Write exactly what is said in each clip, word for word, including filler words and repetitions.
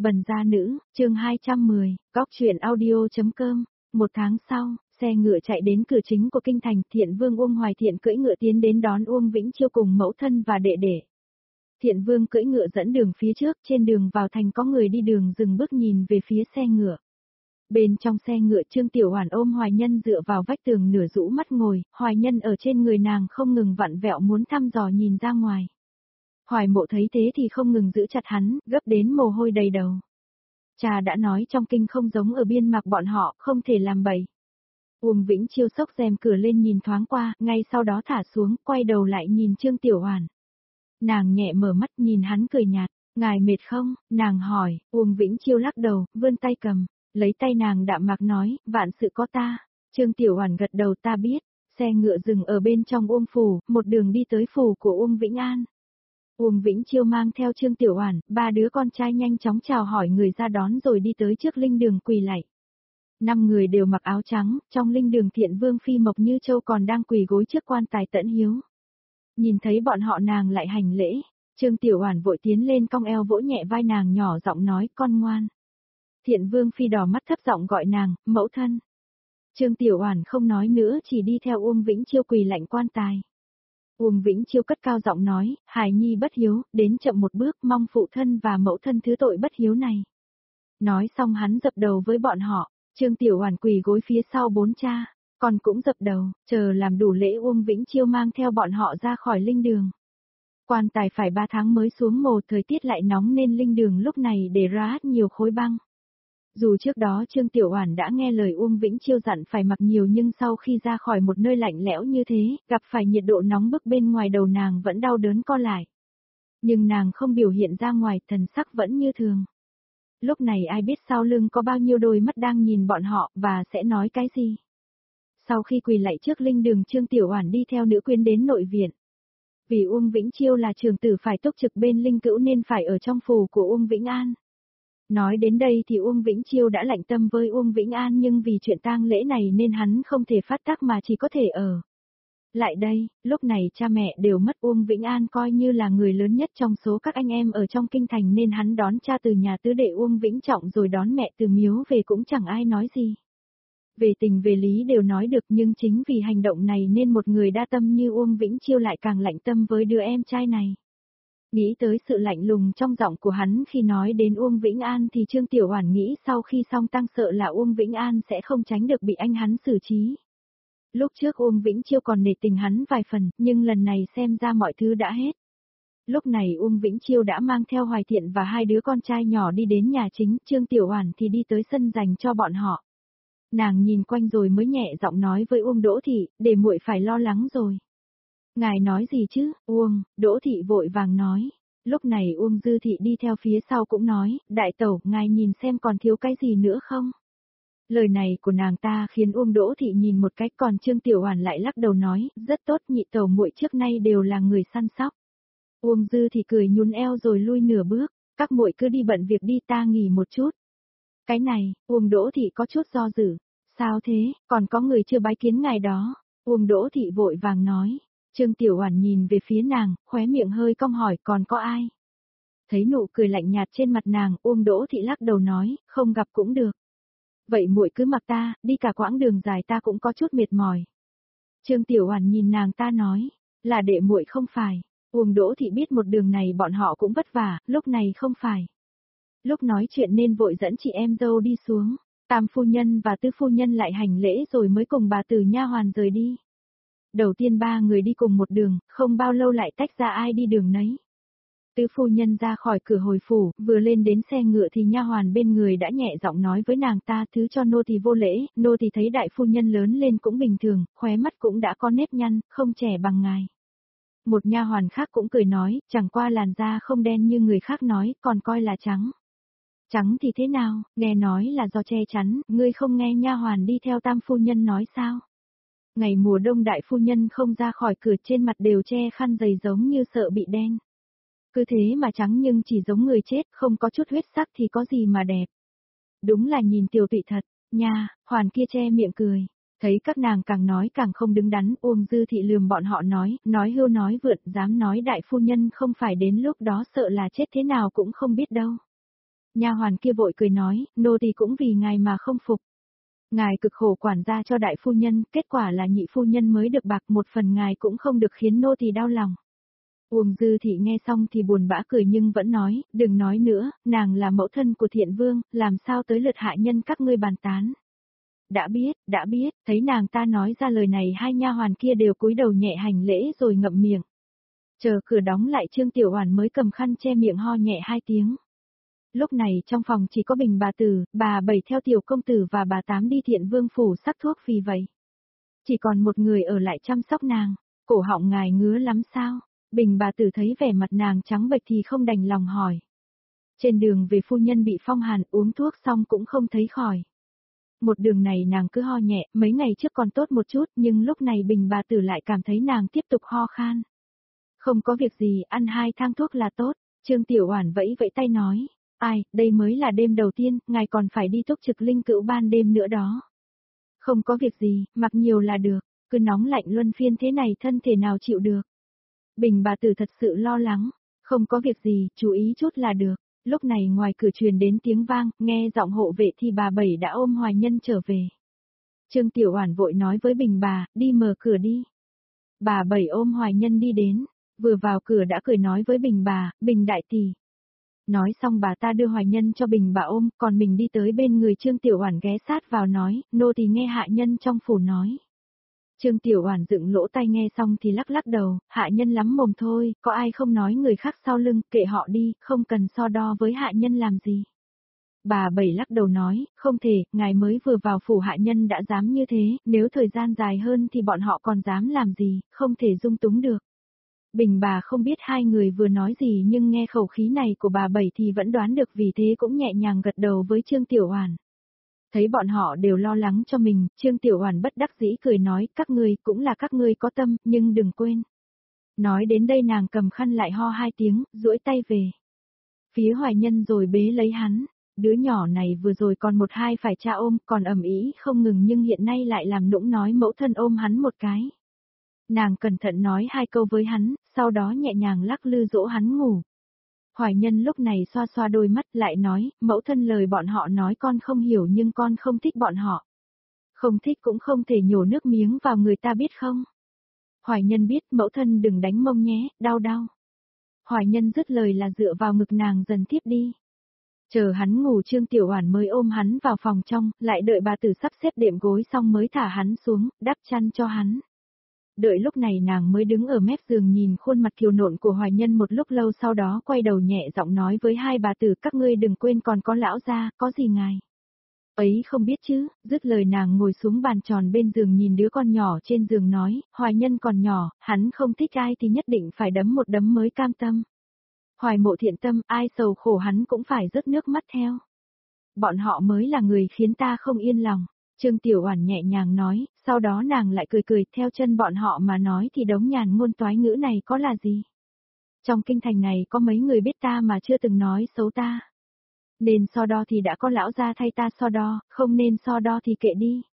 Bần gia nữ, chương hai trăm mười, góc truyện audio.com. Một tháng sau, xe ngựa chạy đến cửa chính của kinh thành, Thiện Vương Uông Hoài Thiện cưỡi ngựa tiến đến đón Uông Vĩnh Chiêu cùng mẫu thân và đệ đệ. Thiện Vương cưỡi ngựa dẫn đường phía trước, trên đường vào thành có người đi đường dừng bước nhìn về phía xe ngựa. Bên trong xe ngựa Trương Tiểu Oản ôm Hoài Nhân dựa vào vách tường nửa rũ mắt ngồi, Hoài Nhân ở trên người nàng không ngừng vặn vẹo muốn thăm dò nhìn ra ngoài. Hoài Mộ thấy thế thì không ngừng giữ chặt hắn, gấp đến mồ hôi đầy đầu. Cha đã nói trong kinh không giống ở biên mạc bọn họ, không thể làm bậy. Uông Vĩnh Chiêu xốc rèm cửa lên nhìn thoáng qua, ngay sau đó thả xuống, quay đầu lại nhìn Trương Tiểu Oản. Nàng nhẹ mở mắt nhìn hắn cười nhạt, ngài mệt không, nàng hỏi, Uông Vĩnh Chiêu lắc đầu, vươn tay cầm, lấy tay nàng đạm mạc nói, vạn sự có ta. Trương Tiểu Oản gật đầu, ta biết. Xe ngựa dừng ở bên trong Uông phủ, một đường đi tới phủ của Uông Vĩnh An. Uông Vĩnh Chiêu mang theo Trương Tiểu Oản, ba đứa con trai nhanh chóng chào hỏi người ra đón rồi đi tới trước linh đường quỳ lạy. Năm người đều mặc áo trắng, trong linh đường Thiện Vương Phi Mộc Như Châu còn đang quỳ gối trước quan tài Tẫn Hiếu. Nhìn thấy bọn họ nàng lại hành lễ, Trương Tiểu Oản vội tiến lên cong eo vỗ nhẹ vai nàng nhỏ giọng nói, con ngoan. Thiện Vương Phi đỏ mắt thấp giọng gọi nàng, mẫu thân. Trương Tiểu Oản không nói nữa chỉ đi theo Uông Vĩnh Chiêu quỳ lạy quan tài. Uông Vĩnh Chiêu cất cao giọng nói, hài nhi bất hiếu, đến chậm một bước, mong phụ thân và mẫu thân thứ tội bất hiếu này. Nói xong hắn dập đầu với bọn họ, Trương Tiểu Oản quỳ gối phía sau bốn cha, còn cũng dập đầu, chờ làm đủ lễ Uông Vĩnh Chiêu mang theo bọn họ ra khỏi linh đường. Quan tài phải ba tháng mới xuống mồ, thời tiết lại nóng nên linh đường lúc này để ra nhiều khối băng. Dù trước đó Trương Tiểu Oản đã nghe lời Uông Vĩnh Chiêu dặn phải mặc nhiều nhưng sau khi ra khỏi một nơi lạnh lẽo như thế, gặp phải nhiệt độ nóng bức bên ngoài đầu nàng vẫn đau đớn co lại. Nhưng nàng không biểu hiện ra ngoài, thần sắc vẫn như thường. Lúc này ai biết sau lưng có bao nhiêu đôi mắt đang nhìn bọn họ và sẽ nói cái gì. Sau khi quỳ lạy trước linh đường Trương Tiểu Oản đi theo nữ quyến đến nội viện. Vì Uông Vĩnh Chiêu là trưởng tử phải túc trực bên linh cữu nên phải ở trong phủ của Uông Vĩnh An. Nói đến đây thì Uông Vĩnh Chiêu đã lạnh tâm với Uông Vĩnh An nhưng vì chuyện tang lễ này nên hắn không thể phát tác mà chỉ có thể ở. Lại đây, lúc này cha mẹ đều mất, Uông Vĩnh An coi như là người lớn nhất trong số các anh em ở trong kinh thành nên hắn đón cha từ nhà tứ đệ Uông Vĩnh Trọng rồi đón mẹ từ miếu về cũng chẳng ai nói gì. Về tình về lý đều nói được nhưng chính vì hành động này nên một người đa tâm như Uông Vĩnh Chiêu lại càng lạnh tâm với đứa em trai này. Nghĩ tới sự lạnh lùng trong giọng của hắn khi nói đến Uông Vĩnh An thì Trương Tiểu Oản nghĩ sau khi xong tang sợ là Uông Vĩnh An sẽ không tránh được bị anh hắn xử trí. Lúc trước Uông Vĩnh Chiêu còn nể tình hắn vài phần, nhưng lần này xem ra mọi thứ đã hết. Lúc này Uông Vĩnh Chiêu đã mang theo Hoài Thiện và hai đứa con trai nhỏ đi đến nhà chính, Trương Tiểu Oản thì đi tới sân dành cho bọn họ. Nàng nhìn quanh rồi mới nhẹ giọng nói với Uông Đỗ Thị, để muội phải lo lắng rồi. Ngài nói gì chứ, Uông, Đỗ Thị vội vàng nói. Lúc này Uông Dư Thị đi theo phía sau cũng nói, đại tẩu, ngài nhìn xem còn thiếu cái gì nữa không? Lời này của nàng ta khiến Uông Đỗ Thị nhìn một cách, còn Trương Tiểu Oản lại lắc đầu nói, rất tốt, nhị tẩu muội trước nay đều là người săn sóc. Uông Dư Thị cười nhún eo rồi lui nửa bước, các muội cứ đi bận việc đi, ta nghỉ một chút. Cái này, Uông Đỗ Thị có chút do dự, sao thế, còn có người chưa bái kiến ngài đó? Uông Đỗ Thị vội vàng nói. Trương Tiểu Oản nhìn về phía nàng, khóe miệng hơi cong hỏi, còn có ai? Thấy nụ cười lạnh nhạt trên mặt nàng, Uông Đỗ Thị lắc đầu nói, không gặp cũng được. Vậy muội cứ mặc ta, đi cả quãng đường dài ta cũng có chút mệt mỏi. Trương Tiểu Oản nhìn nàng ta nói, là đệ muội không phải. Uông Đỗ Thị biết một đường này bọn họ cũng vất vả, lúc này không phải. Lúc nói chuyện nên vội dẫn chị em dâu đi xuống, Tam phu nhân và Tứ phu nhân lại hành lễ rồi mới cùng bà Tử nha hoàn rời đi. Đầu tiên ba người đi cùng một đường, không bao lâu lại tách ra ai đi đường nấy. Tứ phu nhân ra khỏi cửa hồi phủ, vừa lên đến xe ngựa thì nha hoàn bên người đã nhẹ giọng nói với nàng ta, thứ cho nô tỳ vô lễ, nô tỳ thấy đại phu nhân lớn lên cũng bình thường, khóe mắt cũng đã có nếp nhăn, không trẻ bằng ngài. Một nha hoàn khác cũng cười nói, chẳng qua làn da không đen như người khác nói, còn coi là trắng. Trắng thì thế nào, nghe nói là do che chắn, ngươi không nghe nha hoàn đi theo tam phu nhân nói sao? Ngày mùa đông đại phu nhân không ra khỏi cửa, trên mặt đều che khăn dày giống như sợ bị đen. Cứ thế mà trắng nhưng chỉ giống người chết, không có chút huyết sắc thì có gì mà đẹp. Đúng là nhìn tiểu tụy thật, nha, hoàn kia che miệng cười. Thấy các nàng càng nói càng không đứng đắn, Uông Dư Thị lườm bọn họ nói, nói hưu nói vượt, dám nói đại phu nhân không phải đến lúc đó sợ là chết thế nào cũng không biết đâu. Nha hoàn kia vội cười nói, nô tỳ cũng vì ngài mà không phục. Ngài cực khổ quản gia cho đại phu nhân, kết quả là nhị phu nhân mới được bạc, một phần ngài cũng không được khiến nô tỳ đau lòng. Uông Dư Thị nghe xong thì buồn bã cười nhưng vẫn nói, đừng nói nữa, nàng là mẫu thân của Thiện Vương, làm sao tới lượt hạ nhân các ngươi bàn tán. Đã biết, đã biết, thấy nàng ta nói ra lời này hai nha hoàn kia đều cúi đầu nhẹ hành lễ rồi ngậm miệng. Chờ cửa đóng lại Trương Tiểu Oản mới cầm khăn che miệng ho nhẹ hai tiếng. Lúc này trong phòng chỉ có Bình bà tử, bà Bảy theo tiểu công tử và bà Tám đi Thiện Vương phủ sắc thuốc vì vậy. Chỉ còn một người ở lại chăm sóc nàng, cổ họng ngài ngứa lắm sao? Bình bà tử thấy vẻ mặt nàng trắng bệch thì không đành lòng hỏi. Trên đường về phu nhân bị phong hàn uống thuốc xong cũng không thấy khỏi. Một đường này nàng cứ ho nhẹ, mấy ngày trước còn tốt một chút nhưng lúc này Bình bà tử lại cảm thấy nàng tiếp tục ho khan. Không có việc gì, ăn hai thang thuốc là tốt, Trương Tiểu Oản vẫy vẫy tay nói. Ai, đây mới là đêm đầu tiên, ngài còn phải đi túc trực linh cữu ban đêm nữa đó. Không có việc gì, mặc nhiều là được, cứ nóng lạnh luân phiên thế này thân thể nào chịu được. Bình bà tử thật sự lo lắng, không có việc gì, chú ý chút là được. Lúc này ngoài cửa truyền đến tiếng vang, nghe giọng hộ vệ thì bà Bảy đã ôm Hoài Nhân trở về. Trương Tiểu Oản vội nói với Bình bà, đi mở cửa đi. Bà Bảy ôm Hoài Nhân đi đến, vừa vào cửa đã cười nói với Bình bà, Bình đại tỷ. Nói xong bà ta đưa Hoài Nhân cho Bình bà ôm, còn mình đi tới bên người Trương Tiểu Oản ghé sát vào nói, nô tỳ nghe hạ nhân trong phủ nói. Trương Tiểu Oản dựng lỗ tai nghe xong thì lắc lắc đầu, hạ nhân lắm mồm thôi, có ai không nói người khác sau lưng, kệ họ đi, không cần so đo với hạ nhân làm gì. Bà Bảy lắc đầu nói, không thể, ngài mới vừa vào phủ hạ nhân đã dám như thế, nếu thời gian dài hơn thì bọn họ còn dám làm gì, không thể dung túng được. Bình bà không biết hai người vừa nói gì nhưng nghe khẩu khí này của bà Bảy thì vẫn đoán được, vì thế cũng nhẹ nhàng gật đầu với Trương Tiểu Oản. Thấy bọn họ đều lo lắng cho mình, Trương Tiểu Oản bất đắc dĩ cười nói, các ngươi cũng là các ngươi có tâm, nhưng đừng quên. Nói đến đây nàng cầm khăn lại ho hai tiếng, duỗi tay về phía Hoài Nhân rồi bế lấy hắn. Đứa nhỏ này vừa rồi còn một hai phải cha ôm, còn ầm ĩ không ngừng nhưng hiện nay lại làm nũng nói mẫu thân ôm hắn một cái. Nàng cẩn thận nói hai câu với hắn, sau đó nhẹ nhàng lắc lư dỗ hắn ngủ. Hoài Nhân lúc này xoa xoa đôi mắt lại nói, mẫu thân lời bọn họ nói con không hiểu nhưng con không thích bọn họ. Không thích cũng không thể nhổ nước miếng vào người ta biết không? Hoài Nhân biết mẫu thân đừng đánh mông nhé, đau đau. Hoài Nhân dứt lời là dựa vào ngực nàng dần tiếp đi. Chờ hắn ngủ Trương Tiểu Oản mới ôm hắn vào phòng trong, lại đợi bà tử sắp xếp đệm gối xong mới thả hắn xuống, đắp chăn cho hắn. Đợi lúc này nàng mới đứng ở mép giường nhìn khuôn mặt kiều nộn của Hoài Nhân một lúc lâu, sau đó quay đầu nhẹ giọng nói với hai bà tử, các ngươi đừng quên còn có lão gia, có gì ngài ấy không biết chứ. Dứt lời nàng ngồi xuống bàn tròn bên giường nhìn đứa con nhỏ trên giường nói, Hoài Nhân còn nhỏ, hắn không thích ai thì nhất định phải đấm một đấm mới cam tâm. Hoài Mộ thiện tâm, ai sầu khổ hắn cũng phải rớt nước mắt theo. Bọn họ mới là người khiến ta không yên lòng. Trương Tiểu Oản nhẹ nhàng nói, sau đó nàng lại cười cười, theo chân bọn họ mà nói thì đống nhàn ngôn toái ngữ này có là gì. Trong kinh thành này có mấy người biết ta mà chưa từng nói xấu ta. Nên so đo thì đã có lão gia thay ta so đo, không nên so đo thì kệ đi.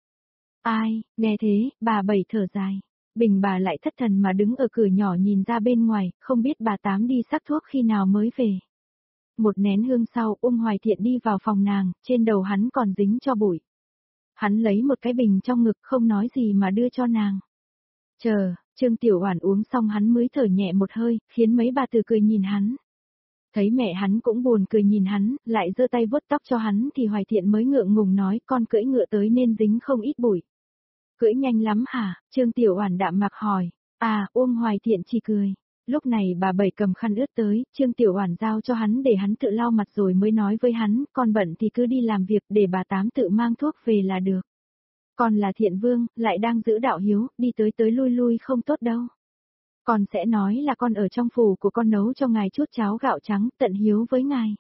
Ai, nghe thế, bà Bảy thở dài. Bình bà lại thất thần mà đứng ở cửa nhỏ nhìn ra bên ngoài, không biết bà Tám đi sắc thuốc khi nào mới về. Một nén hương sau, Ung Hoài Thiện đi vào phòng nàng, trên đầu hắn còn dính cho bụi. Hắn lấy một cái bình trong ngực không nói gì mà đưa cho nàng. Chờ, Trương Tiểu Oản uống xong hắn mới thở nhẹ một hơi, khiến mấy bà tử cười nhìn hắn. Thấy mẹ hắn cũng buồn cười nhìn hắn, lại giơ tay vuốt tóc cho hắn thì Hoài Thiện mới ngượng ngùng nói, con cưỡi ngựa tới nên dính không ít bụi. Cưỡi nhanh lắm hả? Trương Tiểu Oản đạm mạc hỏi. À, Uông Hoài Thiện chỉ cười. Lúc này bà Bảy cầm khăn ướt tới, Trương Tiểu Oản giao cho hắn để hắn tự lau mặt rồi mới nói với hắn, con bận thì cứ đi làm việc, để bà Tám tự mang thuốc về là được. Con là Thiện Vương, lại đang giữ đạo hiếu, đi tới tới lui lui không tốt đâu. Con sẽ nói là con ở trong phủ của con nấu cho ngài chút cháo gạo trắng, tận hiếu với ngài.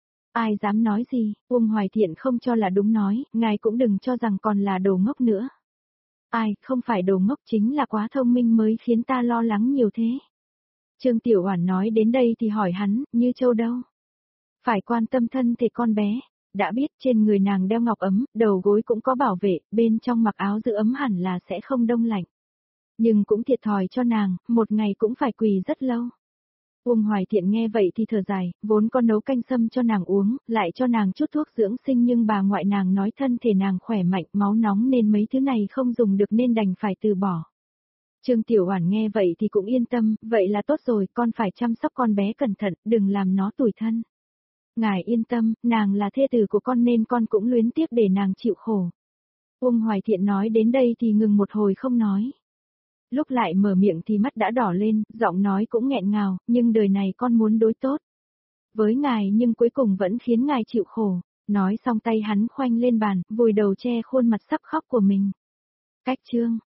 Ai dám nói gì, Uông Hoài Thiện không cho là đúng nói, ngài cũng đừng cho rằng con là đồ ngốc nữa. Ai, không phải đồ ngốc, chính là quá thông minh mới khiến ta lo lắng nhiều thế. Trương Tiểu Oản nói đến đây thì hỏi hắn, Như Châu đâu? Phải quan tâm thân thể con bé. Đã biết trên người nàng đeo ngọc ấm, đầu gối cũng có bảo vệ, bên trong mặc áo giữ ấm hẳn là sẽ không đông lạnh. Nhưng cũng thiệt thòi cho nàng, một ngày cũng phải quỳ rất lâu. Uông Hoài Thiện nghe vậy thì thở dài, vốn có nấu canh sâm cho nàng uống, lại cho nàng chút thuốc dưỡng sinh nhưng bà ngoại nàng nói thân thể nàng khỏe mạnh, máu nóng nên mấy thứ này không dùng được nên đành phải từ bỏ. Trương Tiểu Oản nghe vậy thì cũng yên tâm, vậy là tốt rồi, con phải chăm sóc con bé cẩn thận, đừng làm nó tủi thân. Ngài yên tâm, nàng là thê tử của con nên con cũng luyến tiếc để nàng chịu khổ. Uông Hoài Thiện nói đến đây thì ngừng một hồi không nói. Lúc lại mở miệng thì mắt đã đỏ lên, giọng nói cũng nghẹn ngào, nhưng đời này con muốn đối tốt với ngài nhưng cuối cùng vẫn khiến ngài chịu khổ. Nói xong tay hắn khoanh lên bàn, vùi đầu che khuôn mặt sắp khóc của mình. Cách chương